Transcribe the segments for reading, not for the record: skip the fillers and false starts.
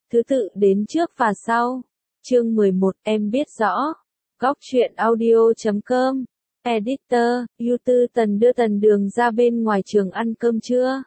thứ tự đến trước và sau. Chương 11, em biết rõ. Góc truyện audio.com. Editor, YouTube. Tần đưa Tần Đường ra bên ngoài trường ăn cơm trưa.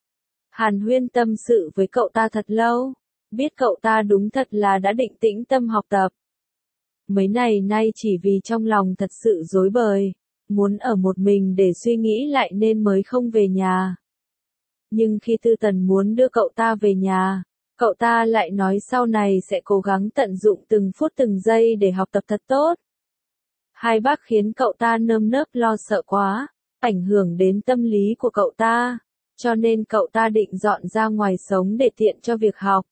Hàn Huyên tâm sự với cậu ta thật lâu. Biết cậu ta đúng thật là đã định tĩnh tâm học tập. Mấy ngày nay chỉ vì trong lòng thật sự rối bời, muốn ở một mình để suy nghĩ lại nên mới không về nhà. Nhưng khi Tư Tần muốn đưa cậu ta về nhà, cậu ta lại nói sau này sẽ cố gắng tận dụng từng phút từng giây để học tập thật tốt. Hai bác khiến cậu ta nơm nớp lo sợ quá, ảnh hưởng đến tâm lý của cậu ta, cho nên cậu ta định dọn ra ngoài sống để tiện cho việc học.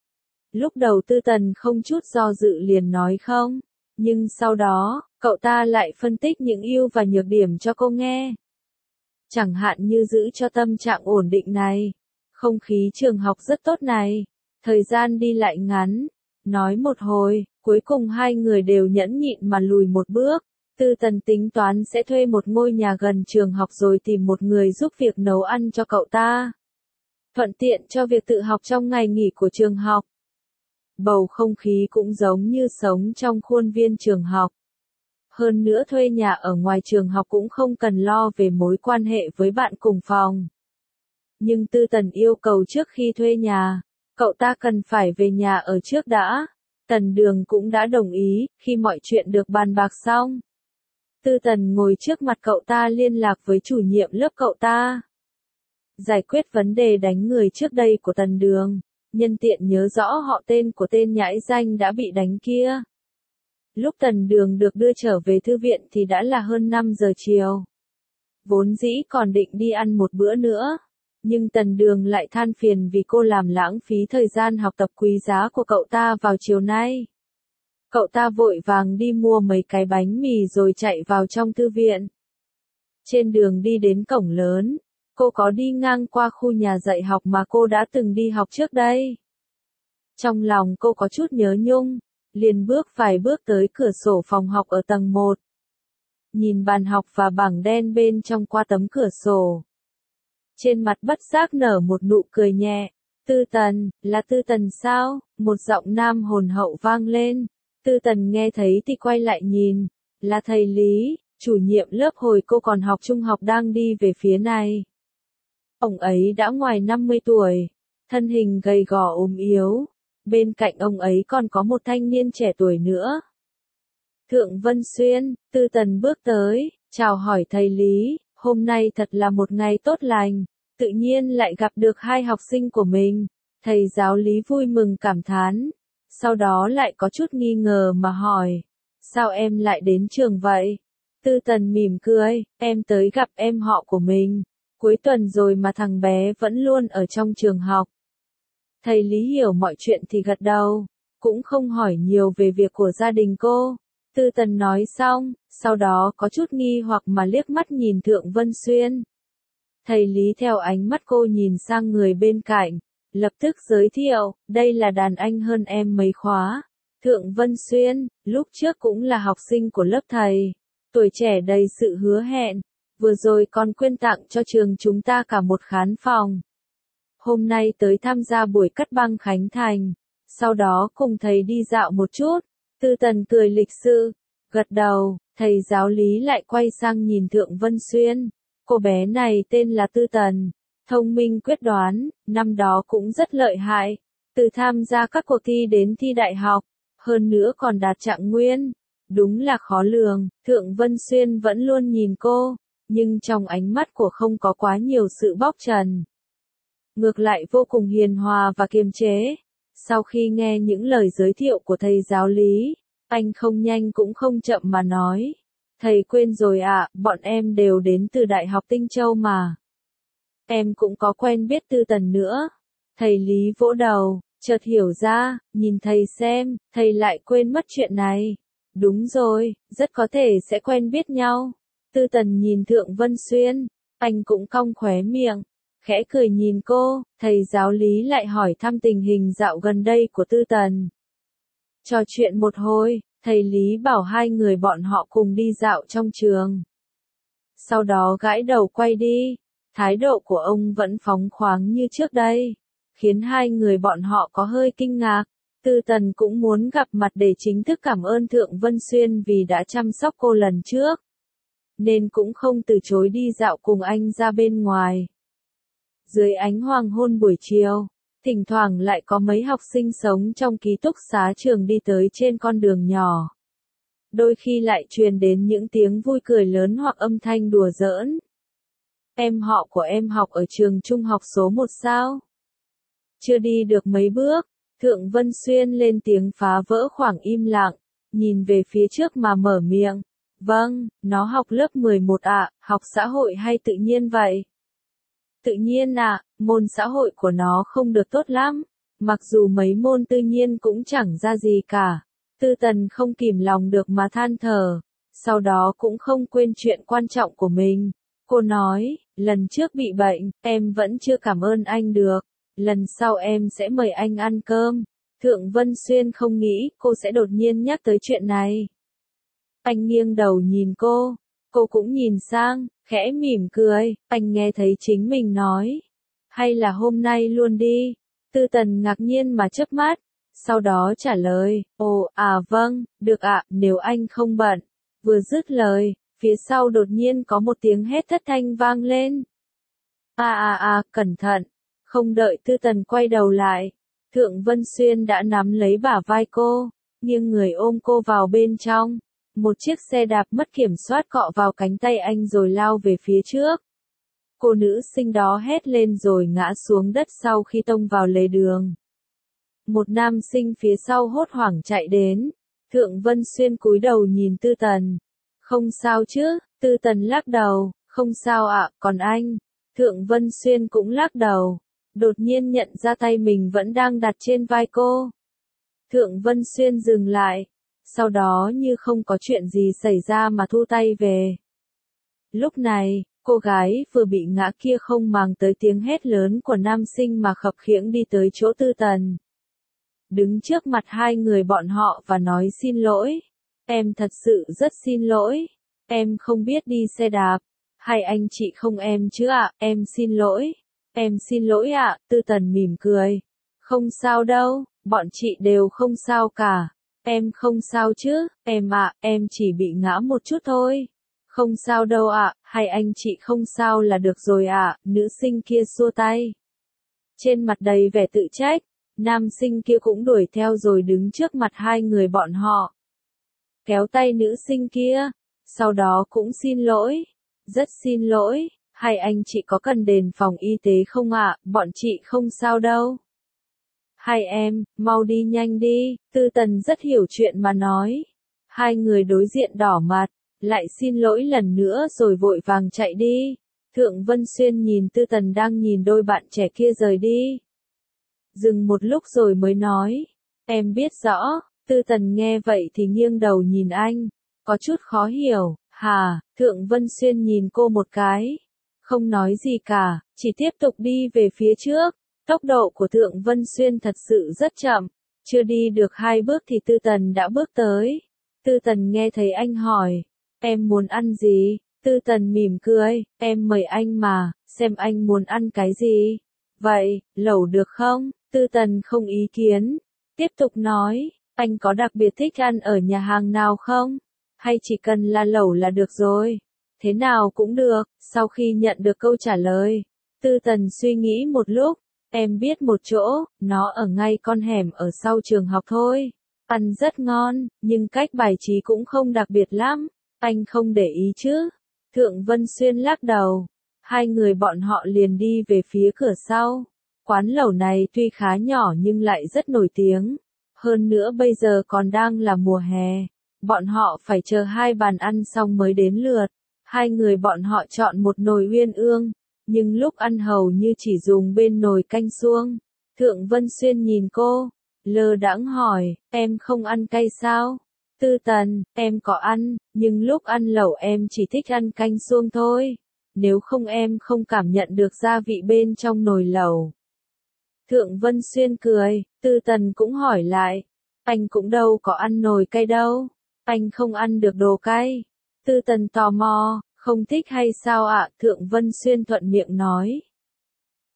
Lúc đầu Tư Tần không chút do dự liền nói không, nhưng sau đó, cậu ta lại phân tích những ưu và nhược điểm cho cô nghe. Chẳng hạn như giữ cho tâm trạng ổn định này, không khí trường học rất tốt này, thời gian đi lại ngắn. Nói một hồi, cuối cùng hai người đều nhẫn nhịn mà lùi một bước. Tư Tần tính toán sẽ thuê một ngôi nhà gần trường học rồi tìm một người giúp việc nấu ăn cho cậu ta, thuận tiện cho việc tự học trong ngày nghỉ của trường học. Bầu không khí cũng giống như sống trong khuôn viên trường học. Hơn nữa thuê nhà ở ngoài trường học cũng không cần lo về mối quan hệ với bạn cùng phòng. Nhưng Tư Tần yêu cầu trước khi thuê nhà, cậu ta cần phải về nhà ở trước đã. Tần Đường cũng đã đồng ý, khi mọi chuyện được bàn bạc xong. Tư Tần ngồi trước mặt cậu ta liên lạc với chủ nhiệm lớp cậu ta. Giải quyết vấn đề đánh người trước đây của Tần Đường, nhân tiện nhớ rõ họ tên của tên nhãi danh đã bị đánh kia. Lúc Tần Đường được đưa trở về thư viện thì đã là hơn 5 giờ chiều. Vốn dĩ còn định đi ăn một bữa nữa, nhưng Tần Đường lại than phiền vì cô làm lãng phí thời gian học tập quý giá của cậu ta vào chiều nay. Cậu ta vội vàng đi mua mấy cái bánh mì rồi chạy vào trong thư viện. Trên đường đi đến cổng lớn, cô có đi ngang qua khu nhà dạy học mà cô đã từng đi học trước đây. Trong lòng cô có chút nhớ nhung, liền bước vài bước tới cửa sổ phòng học ở tầng 1. Nhìn bàn học và bảng đen bên trong qua tấm cửa sổ. Trên mặt bất giác nở một nụ cười nhẹ. Tư Tần, là Tư Tần sao? Một giọng nam hồn hậu vang lên. Tư Tần nghe thấy thì quay lại nhìn. Là thầy Lý, chủ nhiệm lớp hồi cô còn học trung học đang đi về phía này. Ông ấy đã ngoài 50 tuổi, thân hình gầy gò ốm yếu. Bên cạnh ông ấy còn có một thanh niên trẻ tuổi nữa. Thượng Vân Xuyên, Tư Tần bước tới, chào hỏi thầy Lý, hôm nay thật là một ngày tốt lành, tự nhiên lại gặp được hai học sinh của mình. Thầy giáo Lý vui mừng cảm thán, sau đó lại có chút nghi ngờ mà hỏi, sao em lại đến trường vậy? Tư Tần mỉm cười, em tới gặp em họ của mình, cuối tuần rồi mà thằng bé vẫn luôn ở trong trường học. Thầy Lý hiểu mọi chuyện thì gật đầu, cũng không hỏi nhiều về việc của gia đình cô. Tư Tần nói xong, sau đó có chút nghi hoặc mà liếc mắt nhìn Thượng Vân Xuyên. Thầy Lý theo ánh mắt cô nhìn sang người bên cạnh, lập tức giới thiệu, đây là đàn anh hơn em mấy khóa. Thượng Vân Xuyên, lúc trước cũng là học sinh của lớp thầy, tuổi trẻ đầy sự hứa hẹn, vừa rồi còn quyên tặng cho trường chúng ta cả một khán phòng. Hôm nay tới tham gia buổi cắt băng khánh thành, sau đó cùng thầy đi dạo một chút. Tư Tần cười lịch sự, gật đầu, thầy giáo Lý lại quay sang nhìn Thượng Vân Xuyên. Cô bé này tên là Tư Tần, thông minh quyết đoán, năm đó cũng rất lợi hại, từ tham gia các cuộc thi đến thi đại học, hơn nữa còn đạt trạng nguyên. Đúng là khó lường. Thượng Vân Xuyên vẫn luôn nhìn cô, nhưng trong ánh mắt của không có quá nhiều sự bóc trần. Ngược lại vô cùng hiền hòa và kiềm chế. Sau khi nghe những lời giới thiệu của thầy giáo Lý, anh không nhanh cũng không chậm mà nói. Thầy quên rồi ạ, bọn em đều đến từ Đại học Tinh Châu mà. Em cũng có quen biết Tư Tần nữa. Thầy Lý vỗ đầu, chợt hiểu ra, nhìn thầy xem, thầy lại quên mất chuyện này. Đúng rồi, rất có thể sẽ quen biết nhau. Tư Tần nhìn Thượng Vân Xuyên, anh cũng cong khóe miệng. Khẽ cười nhìn cô, thầy giáo Lý lại hỏi thăm tình hình dạo gần đây của Tư Tần. Trò chuyện một hồi, thầy Lý bảo hai người bọn họ cùng đi dạo trong trường. Sau đó gãi đầu quay đi, thái độ của ông vẫn phóng khoáng như trước đây. khiến hai người bọn họ có hơi kinh ngạc. Tư Tần cũng muốn gặp mặt để chính thức cảm ơn Thượng Vân Xuyên vì đã chăm sóc cô lần trước, nên cũng không từ chối đi dạo cùng anh ra bên ngoài. Dưới ánh hoàng hôn buổi chiều, thỉnh thoảng lại có mấy học sinh sống trong ký túc xá trường đi tới trên con đường nhỏ. Đôi khi lại truyền đến những tiếng vui cười lớn hoặc âm thanh đùa giỡn. Em họ của em học ở trường trung học số 1 sao? Chưa đi được mấy bước, Thượng Vân Xuyên lên tiếng phá vỡ khoảng im lặng, nhìn về phía trước mà mở miệng. Vâng, nó học lớp 11 ạ, học xã hội hay tự nhiên vậy? Tự nhiên ạ, môn xã hội của nó không được tốt lắm, mặc dù mấy môn tự nhiên cũng chẳng ra gì cả. Tư Tần không kìm lòng được mà than thở, sau đó cũng không quên chuyện quan trọng của mình. Cô nói, lần trước bị bệnh, em vẫn chưa cảm ơn anh được, lần sau em sẽ mời anh ăn cơm. Thượng Vân Xuyên không nghĩ cô sẽ đột nhiên nhắc tới chuyện này. Anh nghiêng đầu nhìn cô cũng nhìn sang, khẽ mỉm cười, anh nghe thấy chính mình nói. Hay là hôm nay luôn đi? Tư Tần ngạc nhiên mà chớp mắt, sau đó trả lời, ồ, vâng, được ạ, nếu anh không bận. Vừa dứt lời, phía sau đột nhiên có một tiếng hét thất thanh vang lên. Cẩn thận. Không đợi Tư Tần quay đầu lại, Thượng Vân Xuyên đã nắm lấy bả vai cô, nghiêng người ôm cô vào bên trong. Một chiếc xe đạp mất kiểm soát cọ vào cánh tay anh rồi lao về phía trước. Cô nữ sinh đó hét lên rồi ngã xuống đất sau khi tông vào lề đường. Một nam sinh phía sau hốt hoảng chạy đến. Thượng Vân Xuyên cúi đầu nhìn Tư Tần. Không sao chứ? Tư Tần lắc đầu. Không sao ạ, còn anh? Thượng Vân Xuyên cũng lắc đầu. Đột nhiên nhận ra tay mình vẫn đang đặt trên vai cô. Thượng Vân Xuyên dừng lại. Sau đó như không có chuyện gì xảy ra mà thu tay về. Lúc này, cô gái vừa bị ngã kia không màng tới tiếng hét lớn của nam sinh mà khập khiễng đi tới chỗ Tư Tần. Đứng trước mặt hai người bọn họ và nói xin lỗi. Em thật sự rất xin lỗi. Em không biết đi xe đạp. Hay anh chị không em chứ ạ, em xin lỗi. Em xin lỗi ạ, Tư Tần mỉm cười. Không sao đâu, bọn chị đều không sao cả. Em không sao chứ, em ạ, em chỉ bị ngã một chút thôi. Không sao đâu ạ, hay anh chị không sao là được rồi ạ, nữ sinh kia xua tay. Trên mặt đầy vẻ tự trách, nam sinh kia cũng đuổi theo rồi đứng trước mặt hai người bọn họ. Kéo tay nữ sinh kia, sau đó cũng xin lỗi. Rất xin lỗi, hay anh chị có cần đền phòng y tế không ạ, bọn chị không sao đâu. Hai em, mau đi nhanh đi, Tư Tần rất hiểu chuyện mà nói. Hai người đối diện đỏ mặt, lại xin lỗi lần nữa rồi vội vàng chạy đi. Thượng Vân Xuyên nhìn Tư Tần đang nhìn đôi bạn trẻ kia rời đi. Dừng một lúc rồi mới nói, em biết rõ. Tư Tần nghe vậy thì nghiêng đầu nhìn anh, có chút khó hiểu. Hà, Thượng Vân Xuyên nhìn cô một cái, không nói gì cả, chỉ tiếp tục đi về phía trước. Tốc độ của Thượng Vân Xuyên thật sự rất chậm, chưa đi được 2 bước thì Tư Tần đã bước tới. Tư Tần nghe thấy anh hỏi, em muốn ăn gì? Tư Tần mỉm cười, em mời anh mà, xem anh muốn ăn cái gì. Vậy, lẩu được không? Tư Tần không ý kiến, tiếp tục nói, anh có đặc biệt thích ăn ở nhà hàng nào không? Hay chỉ cần là lẩu là được rồi? Thế nào cũng được. Sau khi nhận được câu trả lời, Tư Tần suy nghĩ một lúc, em biết một chỗ, nó ở ngay con hẻm ở sau trường học thôi. Ăn rất ngon, nhưng cách bài trí cũng không đặc biệt lắm. Anh không để ý chứ? Thượng Vân Xuyên lắc đầu. Hai người bọn họ liền đi về phía cửa sau. Quán lẩu này tuy khá nhỏ nhưng lại rất nổi tiếng. Hơn nữa bây giờ còn đang là mùa hè. Bọn họ phải chờ 2 bàn ăn xong mới đến lượt. Hai người bọn họ chọn một nồi uyên ương, nhưng lúc ăn hầu như chỉ dùng bên nồi canh suông. Thượng Vân Xuyên nhìn cô, lơ đãng hỏi, em không ăn cay sao? Tư Tần, em có ăn, nhưng lúc ăn lẩu em chỉ thích ăn canh suông thôi. Nếu không em không cảm nhận được gia vị bên trong nồi lẩu. Thượng Vân Xuyên cười, Tư Tần cũng hỏi lại, anh cũng đâu có ăn nồi cay đâu. Anh không ăn được đồ cay. Tư Tần tò mò, không thích hay sao ạ? Thượng Vân Xuyên thuận miệng nói.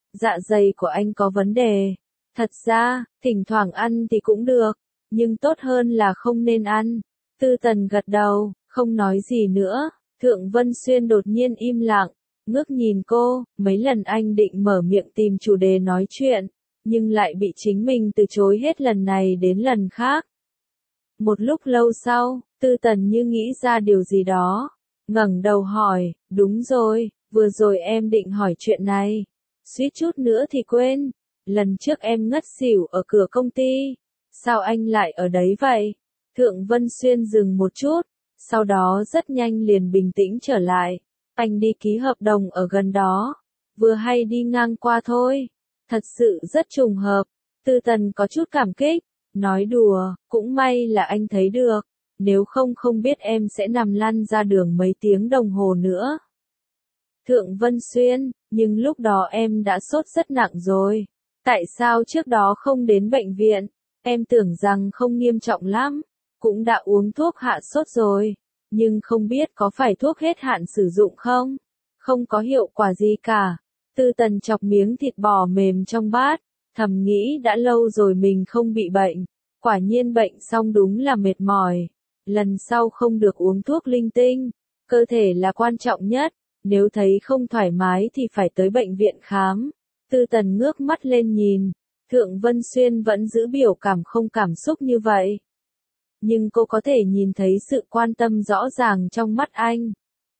Dạ dày của anh có vấn đề. Thật ra, thỉnh thoảng ăn thì cũng được, nhưng tốt hơn là không nên ăn. Tư Tần gật đầu, không nói gì nữa. Thượng Vân Xuyên đột nhiên im lặng, ngước nhìn cô, mấy lần anh định mở miệng tìm chủ đề nói chuyện, nhưng lại bị chính mình từ chối hết lần này đến lần khác. Một lúc lâu sau, Tư Tần như nghĩ ra điều gì đó, ngẩng đầu hỏi, đúng rồi, vừa rồi em định hỏi chuyện này, suýt chút nữa thì quên, lần trước em ngất xỉu ở cửa công ty, sao anh lại ở đấy vậy? Thượng Vân Xuyên dừng một chút, sau đó rất nhanh liền bình tĩnh trở lại, anh đi ký hợp đồng ở gần đó, vừa hay đi ngang qua thôi, thật sự rất trùng hợp. Tư Tần có chút cảm kích, nói đùa, cũng may là anh thấy được, nếu không không biết em sẽ nằm lăn ra đường mấy tiếng đồng hồ nữa. Thượng Vân Xuyên, nhưng lúc đó em đã sốt rất nặng rồi, tại sao trước đó không đến bệnh viện, em tưởng rằng không nghiêm trọng lắm, cũng đã uống thuốc hạ sốt rồi, nhưng không biết có phải thuốc hết hạn sử dụng không, không có hiệu quả gì cả. Tư Tần chọc miếng thịt bò mềm trong bát, thầm nghĩ đã lâu rồi mình không bị bệnh, quả nhiên bệnh xong đúng là mệt mỏi, lần sau không được uống thuốc linh tinh, cơ thể là quan trọng nhất, nếu thấy không thoải mái thì phải tới bệnh viện khám. Tư Tần ngước mắt lên nhìn, Thượng Vân Xuyên vẫn giữ biểu cảm không cảm xúc như vậy. Nhưng cô có thể nhìn thấy sự quan tâm rõ ràng trong mắt anh.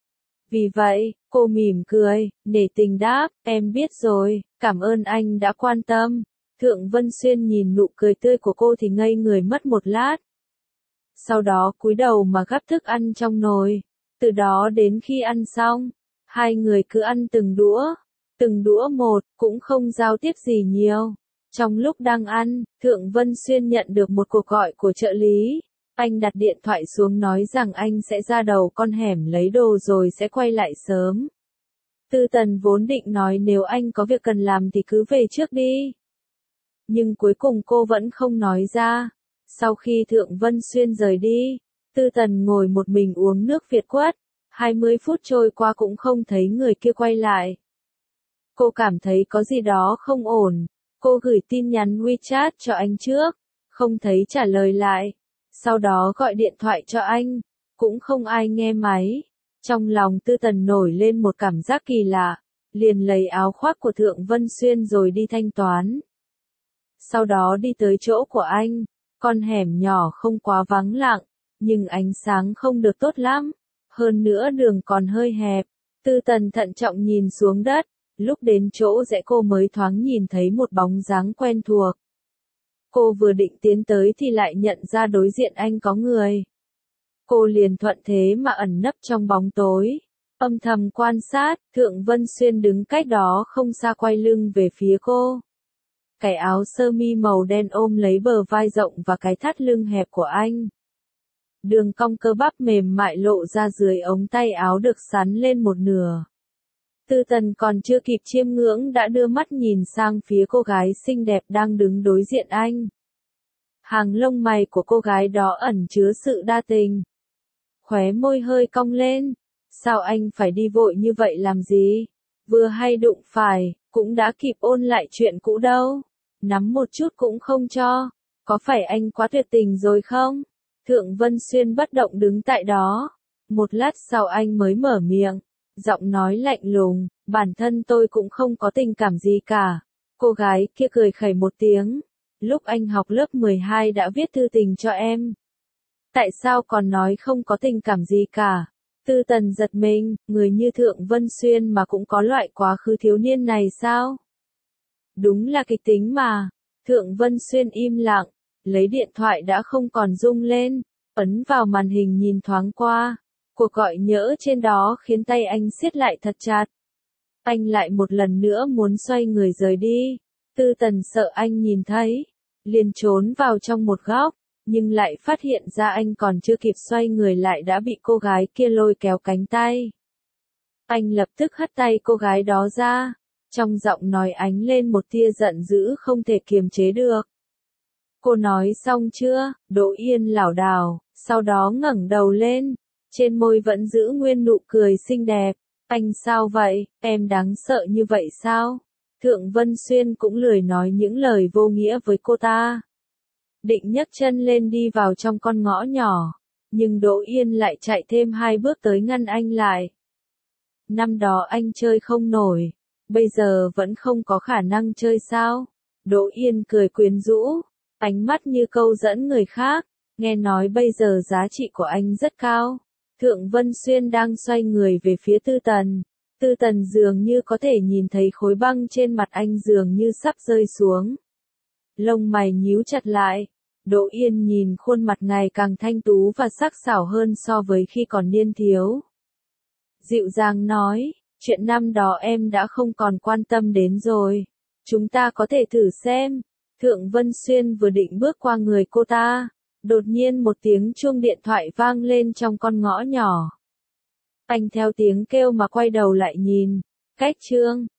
Vì vậy, cô mỉm cười, nể tình đáp, em biết rồi, cảm ơn anh đã quan tâm. Thượng Vân Xuyên nhìn nụ cười tươi của cô thì ngây người mất một lát. Sau đó cúi đầu mà gắp thức ăn trong nồi. Từ đó đến khi ăn xong, hai người cứ ăn từng đũa một, cũng không giao tiếp gì nhiều. Trong lúc đang ăn, Thượng Vân Xuyên nhận được một cuộc gọi của trợ lý. Anh đặt điện thoại xuống nói rằng anh sẽ ra đầu con hẻm lấy đồ rồi sẽ quay lại sớm. Tư Tần vốn định nói nếu anh có việc cần làm thì cứ về trước đi. Nhưng cuối cùng cô vẫn không nói ra. Sau khi Thượng Vân Xuyên rời đi, Tư Tần ngồi một mình uống nước Việt quất. 20 phút trôi qua cũng không thấy người kia quay lại. Cô cảm thấy có gì đó không ổn. Cô gửi tin nhắn WeChat cho anh trước, không thấy trả lời lại. Sau đó gọi điện thoại cho anh, cũng không ai nghe máy. Trong lòng Tư Tần nổi lên một cảm giác kỳ lạ, liền lấy áo khoác của Thượng Vân Xuyên rồi đi thanh toán. Sau đó đi tới chỗ của anh, con hẻm nhỏ không quá vắng lặng, nhưng ánh sáng không được tốt lắm, hơn nữa đường còn hơi hẹp. Tư Tần thận trọng nhìn xuống đất, lúc đến chỗ rẽ cô mới thoáng nhìn thấy một bóng dáng quen thuộc. Cô vừa định tiến tới thì lại nhận ra đối diện anh có người. Cô liền thuận thế mà ẩn nấp trong bóng tối, âm thầm quan sát. Thượng Vân Xuyên đứng cách đó không xa quay lưng về phía cô. Cái áo sơ mi màu đen ôm lấy bờ vai rộng và cái thắt lưng hẹp của anh. Đường cong cơ bắp mềm mại lộ ra dưới ống tay áo được xắn lên một nửa. Tư Tần còn chưa kịp chiêm ngưỡng đã đưa mắt nhìn sang phía cô gái xinh đẹp đang đứng đối diện anh. Hàng lông mày của cô gái đó ẩn chứa sự đa tình. Khóe môi hơi cong lên. Sao anh phải đi vội như vậy làm gì? Vừa hay đụng phải, cũng đã kịp ôn lại chuyện cũ đâu. Nắm một chút cũng không cho. Có phải anh quá tuyệt tình rồi không? Thượng Vân Xuyên bất động đứng tại đó. Một lát sau anh mới mở miệng. Giọng nói lạnh lùng, bản thân tôi cũng không có tình cảm gì cả. Cô gái kia cười khẩy một tiếng. Lúc anh học lớp 12 đã viết thư tình cho em. Tại sao còn nói không có tình cảm gì cả? Tư Tần giật mình, người như Thượng Vân Xuyên mà cũng có loại quá khứ thiếu niên này sao? Đúng là kịch tính mà. Thượng Vân Xuyên im lặng, lấy điện thoại đã không còn rung lên, ấn vào màn hình nhìn thoáng qua. Cuộc gọi nhỡ trên đó khiến tay anh siết lại thật chặt. Anh lại một lần nữa muốn xoay người rời đi. Tư Tần sợ anh nhìn thấy, liền trốn vào trong một góc, nhưng lại phát hiện ra anh còn chưa kịp xoay người lại đã bị cô gái kia lôi kéo cánh tay. Anh lập tức hất tay cô gái đó ra, trong giọng nói ánh lên một tia giận dữ không thể kiềm chế được. Cô nói xong chưa? Đỗ Yên lảo đảo, sau đó ngẩng đầu lên, trên môi vẫn giữ nguyên nụ cười xinh đẹp. Anh sao vậy, em đáng sợ như vậy sao? Thượng Vân Xuyên cũng lười nói những lời vô nghĩa với cô ta. Định nhấc chân lên đi vào trong con ngõ nhỏ, nhưng Đỗ Yên lại chạy thêm 2 bước tới ngăn anh lại. Năm đó anh chơi không nổi, bây giờ vẫn không có khả năng chơi sao? Đỗ Yên cười quyến rũ, ánh mắt như câu dẫn người khác, nghe nói bây giờ giá trị của anh rất cao. Thượng Vân Xuyên đang xoay người về phía Tư Tần. Tư Tần dường như có thể nhìn thấy khối băng trên mặt anh dường như sắp rơi xuống. Lông mày nhíu chặt lại. Đỗ Yên nhìn khuôn mặt ngày càng thanh tú và sắc sảo hơn so với khi còn niên thiếu. Dịu dàng nói, chuyện năm đó em đã không còn quan tâm đến rồi. Chúng ta có thể thử xem. Thượng Vân Xuyên vừa định bước qua người cô ta. Đột nhiên một tiếng chuông điện thoại vang lên trong con ngõ nhỏ. Anh theo tiếng kêu mà quay đầu lại nhìn. Cách Trương.